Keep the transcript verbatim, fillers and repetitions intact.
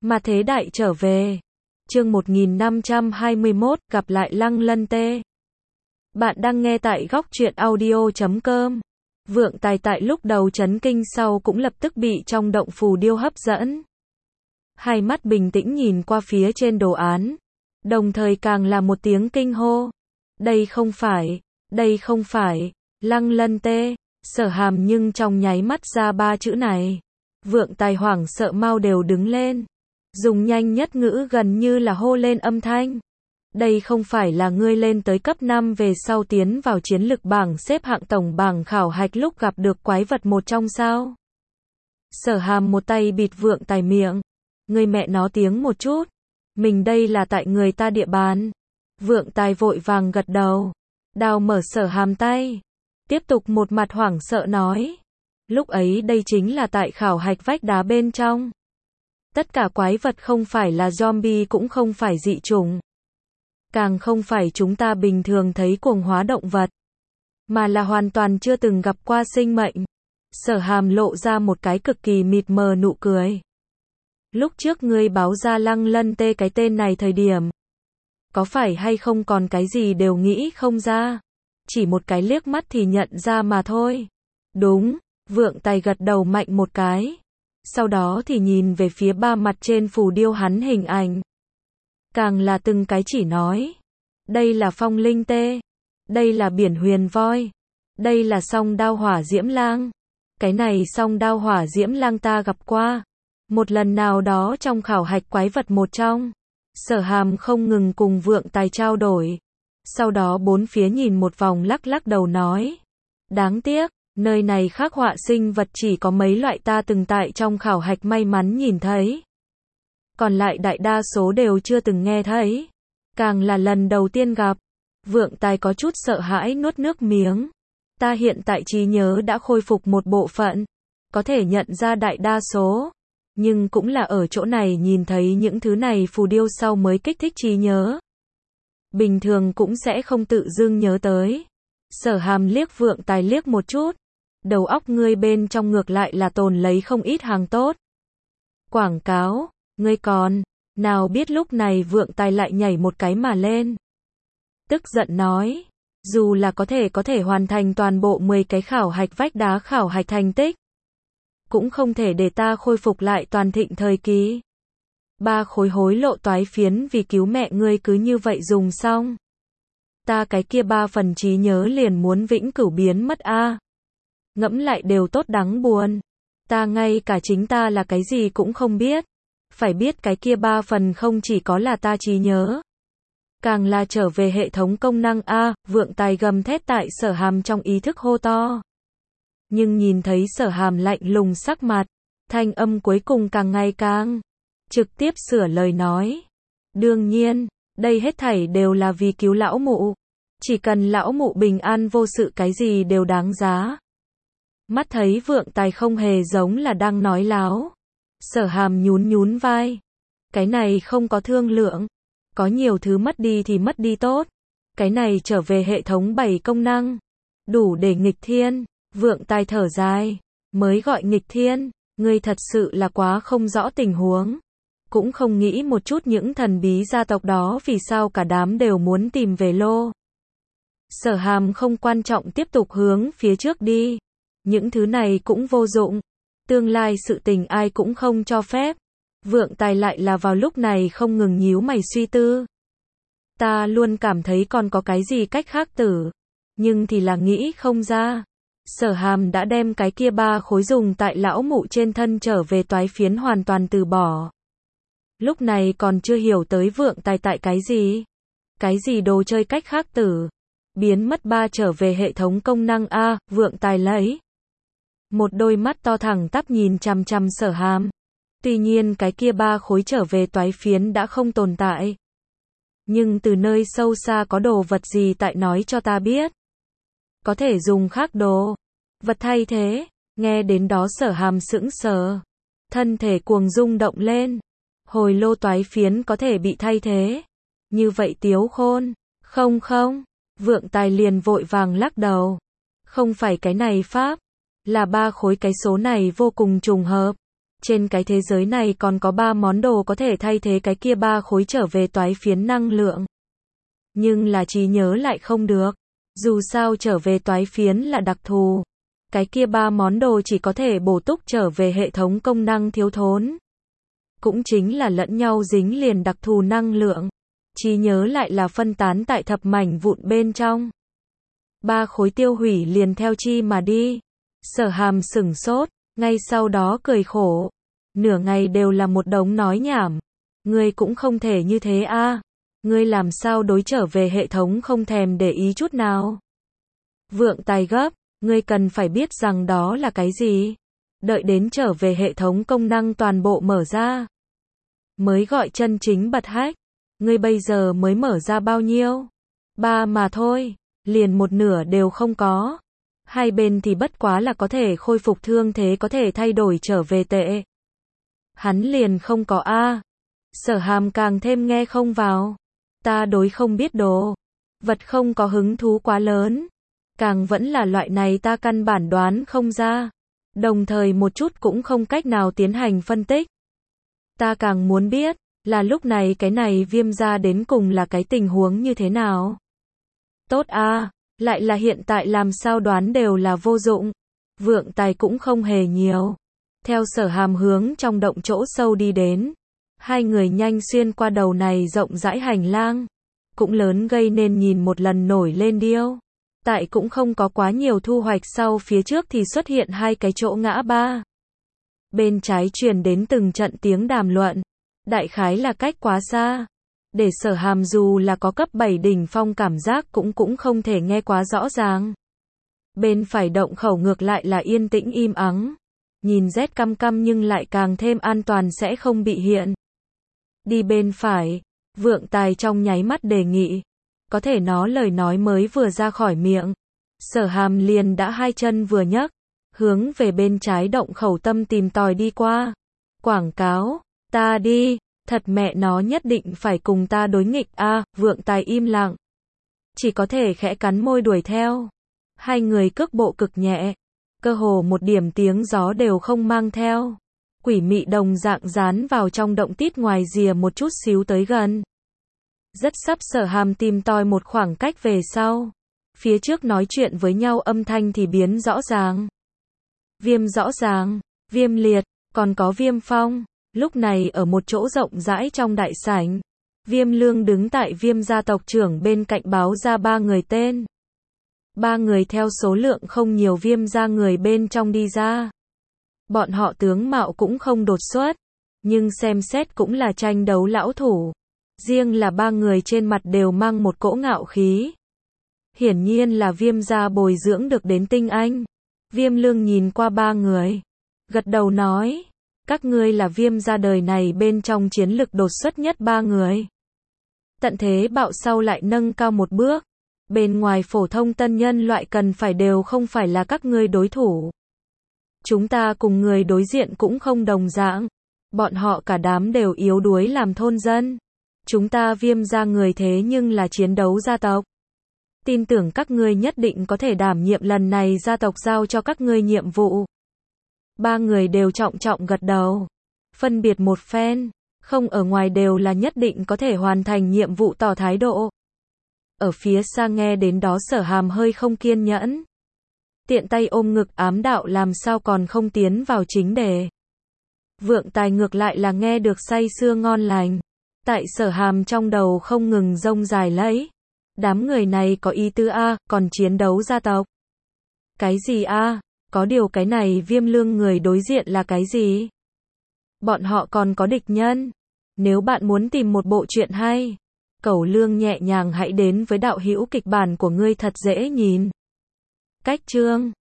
Mà thế đại trở về. Chương một nghìn năm trăm hai mươi mốt, gặp lại Lăng Lân Tê. Bạn đang nghe tại góc truyện audio chấm com. Vượng Tài tại lúc đầu chấn kinh sau cũng lập tức bị trong động phù điêu hấp dẫn. Hai mắt bình tĩnh nhìn qua phía trên đồ án. Đồng thời càng là một tiếng kinh hô. Đây không phải, đây không phải, Lăng Lân Tê. Sở Hàm nhưng trong nháy mắt ra ba chữ này. Vượng Tài hoảng sợ mau đều đứng lên. Dùng nhanh nhất ngữ gần như là hô lên âm thanh. Đây không phải là ngươi lên tới cấp năm về sau tiến vào chiến lực bảng xếp hạng tổng bảng khảo hạch lúc gặp được quái vật một trong sao? Sở Hàm một tay bịt Vượng Tài miệng. Ngươi mẹ nó tiếng một chút. Mình đây là tại người ta địa bàn. Vượng Tài vội vàng gật đầu. Đào mở Sở Hàm tay. Tiếp tục một mặt hoảng sợ nói. Lúc ấy đây chính là tại khảo hạch vách đá bên trong. Tất cả quái vật không phải là zombie cũng không phải dị chủng. Càng không phải chúng ta bình thường thấy cuồng hóa động vật. Mà là hoàn toàn chưa từng gặp qua sinh mệnh. Sở Hàm lộ ra một cái cực kỳ mịt mờ nụ cười. Lúc trước ngươi báo ra Lăng Lân Tê cái tên này thời điểm. Có phải hay không còn cái gì đều nghĩ không ra. Chỉ một cái liếc mắt thì nhận ra mà thôi. Đúng, Vượng Tài gật đầu mạnh một cái. Sau đó thì nhìn về phía ba mặt trên phù điêu hắn hình ảnh. Càng là từng cái chỉ nói. Đây là phong linh tê. Đây là biển huyền voi. Đây là song đao hỏa diễm lang. Cái này song đao hỏa diễm lang ta gặp qua. Một lần nào đó trong khảo hạch quái vật một trong. Sở Hàm không ngừng cùng Vượng Tài trao đổi. Sau đó bốn phía nhìn một vòng lắc lắc đầu nói. Đáng tiếc. Nơi này khắc họa sinh vật chỉ có mấy loại ta từng tại trong khảo hạch may mắn nhìn thấy. Còn lại đại đa số đều chưa từng nghe thấy. Càng là lần đầu tiên gặp. Vượng Tài có chút sợ hãi nuốt nước miếng. Ta hiện tại trí nhớ đã khôi phục một bộ phận. Có thể nhận ra đại đa số. Nhưng cũng là ở chỗ này nhìn thấy những thứ này phù điêu sau mới kích thích trí nhớ. Bình thường cũng sẽ không tự dưng nhớ tới. Sở Hàm liếc Vượng Tài liếc một chút. Đầu óc ngươi bên trong ngược lại là tồn lấy không ít hàng tốt. Quảng cáo, ngươi còn, nào biết lúc này Vượng Tài lại nhảy một cái mà lên. Tức giận nói, dù là có thể có thể hoàn thành toàn bộ mười cái khảo hạch vách đá khảo hạch thành tích. Cũng không thể để ta khôi phục lại toàn thịnh thời kỳ. Ba khối hối lộ toái phiến vì cứu mẹ ngươi cứ như vậy dùng xong. Ta cái kia ba phần trí nhớ liền muốn vĩnh cửu biến mất a. À. Ngẫm lại đều tốt đáng buồn. Ta ngay cả chính ta là cái gì cũng không biết. Phải biết cái kia ba phần không chỉ có là ta trí nhớ. Càng là trở về hệ thống công năng a. À, Vượng Tài gầm thét tại Sở Hàm trong ý thức hô to. Nhưng nhìn thấy Sở Hàm lạnh lùng sắc mặt. Thanh âm cuối cùng càng ngày càng. Trực tiếp sửa lời nói. Đương nhiên, đây hết thảy đều là vì cứu lão mụ. Chỉ cần lão mụ bình an vô sự cái gì đều đáng giá. Mắt thấy Vượng Tài không hề giống là đang nói láo. Sở Hàm nhún nhún vai. Cái này không có thương lượng. Có nhiều thứ mất đi thì mất đi tốt. Cái này trở về hệ thống bảy công năng. Đủ để nghịch thiên. Vượng Tài thở dài. Mới gọi nghịch thiên. Ngươi thật sự là quá không rõ tình huống. Cũng không nghĩ một chút những thần bí gia tộc đó vì sao cả đám đều muốn tìm về lô. Sở Hàm không quan trọng tiếp tục hướng phía trước đi. Những thứ này cũng vô dụng. Tương lai sự tình ai cũng không cho phép. Vượng Tài lại là vào lúc này không ngừng nhíu mày suy tư. Ta luôn cảm thấy còn có cái gì cách khác tử. Nhưng thì là nghĩ không ra. Sở Hàm đã đem cái kia ba khối dùng tại lão mụ trên thân trở về toái phiến hoàn toàn từ bỏ. Lúc này còn chưa hiểu tới Vượng Tài tại cái gì. Cái gì đồ chơi cách khác tử. Biến mất ba trở về hệ thống công năng a. À, Vượng Tài lấy. Một đôi mắt to thẳng tắp nhìn chằm chằm Sở Hàm. Tuy nhiên cái kia ba khối trở về toái phiến đã không tồn tại. Nhưng từ nơi sâu xa có đồ vật gì tại nói cho ta biết. Có thể dùng khác đồ. Vật thay thế. Nghe đến đó Sở Hàm sững sờ. Thân thể cuồng rung động lên. Hồi lô toái phiến có thể bị thay thế. Như vậy Tiếu Khôn. Không không. Vượng Tài liền vội vàng lắc đầu. Không phải cái này pháp. Là ba khối cái số này vô cùng trùng hợp. Trên cái thế giới này còn có ba món đồ có thể thay thế cái kia ba khối trở về toái phiến năng lượng. Nhưng là trí nhớ lại không được. Dù sao trở về toái phiến là đặc thù. Cái kia ba món đồ chỉ có thể bổ túc trở về hệ thống công năng thiếu thốn. Cũng chính là lẫn nhau dính liền đặc thù năng lượng. Trí nhớ lại là phân tán tại thập mảnh vụn bên trong. Ba khối tiêu hủy liền theo chi mà đi. Sở Hàm sửng sốt, ngay sau đó cười khổ. Nửa ngày đều là một đống nói nhảm. Ngươi cũng không thể như thế a. Ngươi làm sao đối trở về hệ thống không thèm để ý chút nào. Vượng Tài gấp, ngươi cần phải biết rằng đó là cái gì. Đợi đến trở về hệ thống công năng toàn bộ mở ra. Mới gọi chân chính bật hack. Ngươi bây giờ mới mở ra bao nhiêu? Ba mà thôi, liền một nửa đều không có. Hai bên thì bất quá là có thể khôi phục thương thế có thể thay đổi trở về tệ. Hắn liền không có a. Sở Hàm càng thêm nghe không vào. Ta đối không biết đồ. Vật không có hứng thú quá lớn. Càng vẫn là loại này ta căn bản đoán không ra. Đồng thời một chút cũng không cách nào tiến hành phân tích. Ta càng muốn biết, là lúc này cái này viêm ra đến cùng là cái tình huống như thế nào. Tốt a, lại là hiện tại làm sao đoán đều là vô dụng. Vượng Tài cũng không hề nhiều. Theo Sở Hàm hướng trong động chỗ sâu đi đến. Hai người nhanh xuyên qua đầu này rộng rãi hành lang. Cũng lớn gây nên nhìn một lần nổi lên điêu. Tại cũng không có quá nhiều thu hoạch sau phía trước thì xuất hiện hai cái chỗ ngã ba. Bên trái truyền đến từng trận tiếng đàm luận. Đại khái là cách quá xa. Để Sở Hàm dù là có cấp bảy đỉnh phong cảm giác cũng cũng không thể nghe quá rõ ràng. Bên phải động khẩu ngược lại là yên tĩnh im ắng. Nhìn rét căm căm nhưng lại càng thêm an toàn sẽ không bị hiện. Đi bên phải, Vượng Tài trong nháy mắt đề nghị. Có thể nó lời nói mới vừa ra khỏi miệng. Sở Hàm liền đã hai chân vừa nhấc. Hướng về bên trái động khẩu tâm tìm tòi đi qua. Quảng cáo, ta đi, thật mẹ nó nhất định phải cùng ta đối nghịch a. À, Vượng Tài im lặng. Chỉ có thể khẽ cắn môi đuổi theo. Hai người cước bộ cực nhẹ. Cơ hồ một điểm tiếng gió đều không mang theo. Quỷ mị đồng dạng dán vào trong động tít ngoài rìa một chút xíu tới gần. Rất sắp Sở Hàm tìm tòi một khoảng cách về sau. Phía trước nói chuyện với nhau âm thanh thì biến rõ ràng. Viêm rõ ràng, Viêm Liệt, còn có Viêm Phong. Lúc này ở một chỗ rộng rãi trong đại sảnh. Viêm Lương đứng tại Viêm gia tộc trưởng bên cạnh báo ra ba người tên. Ba người theo số lượng không nhiều Viêm gia người bên trong đi ra. Bọn họ tướng mạo cũng không đột xuất. Nhưng xem xét cũng là tranh đấu lão thủ. Riêng là ba người trên mặt đều mang một cỗ ngạo khí. Hiển nhiên là Viêm gia bồi dưỡng được đến tinh anh. Viêm Lương nhìn qua ba người. Gật đầu nói. Các ngươi là Viêm gia đời này bên trong chiến lực đột xuất nhất ba người. Tận thế bạo sau lại nâng cao một bước. Bên ngoài phổ thông tân nhân loại cần phải đều không phải là các ngươi đối thủ. Chúng ta cùng người đối diện cũng không đồng dạng. Bọn họ cả đám đều yếu đuối làm thôn dân. Chúng ta Viêm gia người thế nhưng là chiến đấu gia tộc. Tin tưởng các ngươi nhất định có thể đảm nhiệm lần này gia tộc giao cho các ngươi nhiệm vụ. Ba người đều trọng trọng gật đầu. Phân biệt một phen. Không ở ngoài đều là nhất định có thể hoàn thành nhiệm vụ tỏ thái độ. Ở phía xa nghe đến đó Sở Hàm hơi không kiên nhẫn. Tiện tay ôm ngực ám đạo làm sao còn không tiến vào chính đề. Vượng Tài ngược lại là nghe được say sưa ngon lành. Tại Sở Hàm trong đầu không ngừng rông dài lẫy. Đám người này có ý tứ a, còn chiến đấu gia tộc. Cái gì a? Có điều cái này Viêm Lương người đối diện là cái gì? Bọn họ còn có địch nhân. Nếu bạn muốn tìm một bộ truyện hay, Cẩu Lương nhẹ nhàng hãy đến với đạo hữu kịch bản của ngươi thật dễ nhìn. Cách chương